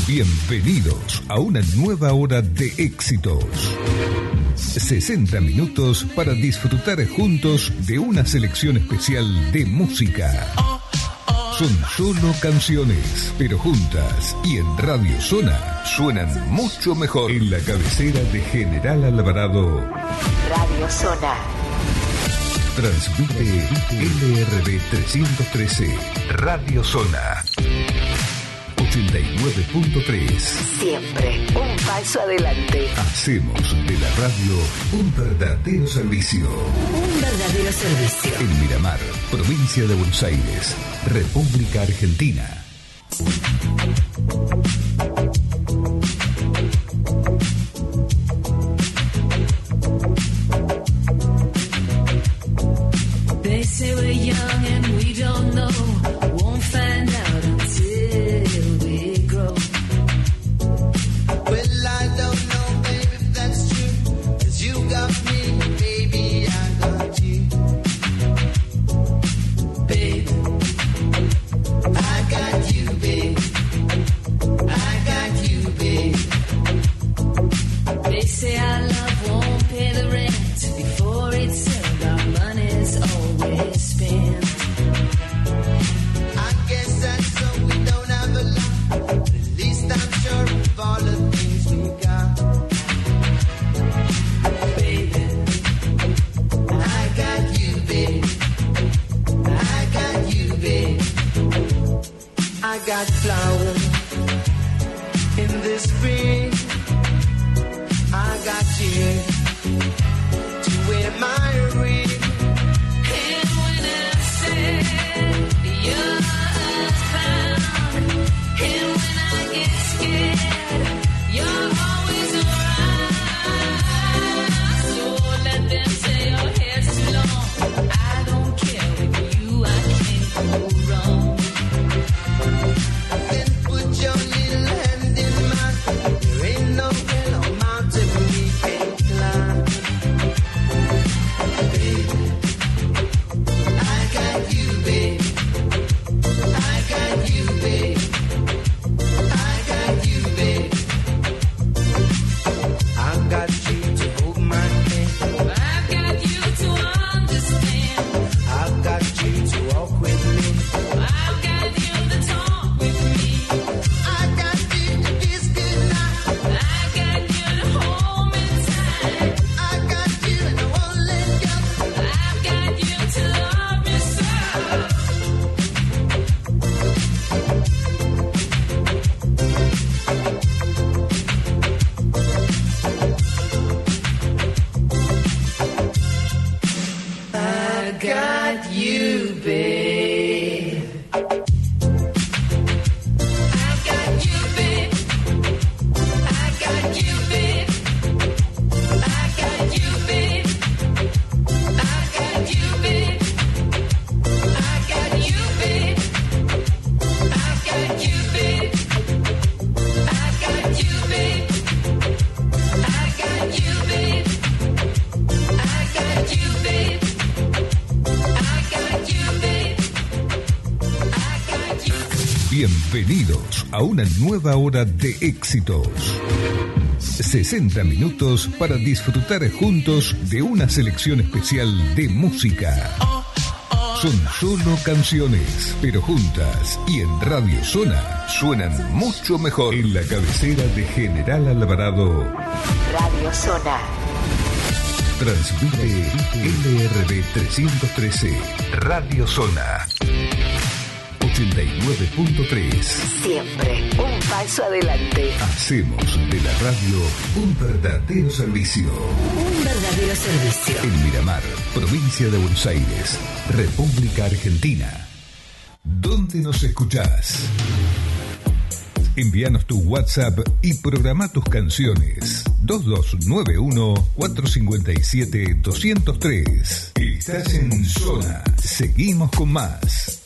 Bienvenidos a una nueva hora de éxitos. 60 minutos para disfrutar juntos de una selección especial de música. Son solo canciones, pero juntas y en Radio Zona suenan mucho mejor. En la cabecera de General Alvarado, Radio Zona. Transmite LRB 313, Radio Zona 89.3. Siempre un paso adelante. Hacemos de la radio un verdadero servicio. Un verdadero servicio. En Miramar, provincia de Buenos Aires, República Argentina. They say we're young and we don't know. Won't find out until we grow. Well, I don't know, baby, if that's true. 'Cause you got me, baby, I got you. Babe, I got you, babe. I got you, babe. they say our love won't pay the rent. Before it's served, our money's always spent. I guess that's so we don't have a lot. At least I'm sure of all the things we got. Baby, I got you, babe. I got you, babe. I got flowers in the spring. I got you to wear my ring. and when I said you're found, and when I get scared, you're always around. So let them say your hair's too long. I don't care, with you I can't go wrong. Then put your little hand in mine. There ain't no hill or mountain we can't climb. Baby, I got you, babe. I got you, babe. I got you, babe. I got you to hold my hand. I've got you to understand. I've got you to walk with me. I've got you to talk with me. I got you to kiss goodnight. I've got you to hold me tight. I got you and I won't let go. I've got you to love me so. I got you, babe. I've got you, babe. I got you, babe. I got you, babe. I got you, babe. I got you, babe. I got you, babe. I got you, babe. I got you, babe. I got you, babe. I got you, babe. I got you. Bienvenidos a una nueva hora de éxitos. 60 minutos para disfrutar juntos de una selección especial de música. Son solo canciones, pero juntas y en Radio Zona suenan mucho mejor. En la cabecera de General Alvarado, Radio Zona. transmite LRB 313, Radio Zona 89.3. Siempre un paso adelante. Hacemos de la radio un verdadero servicio. Un verdadero servicio. En Miramar, provincia de Buenos Aires, República Argentina. ¿Dónde nos escuchás? Envíanos tu WhatsApp y programa tus canciones. 2291-457-203. Estás en Zona. Seguimos con más.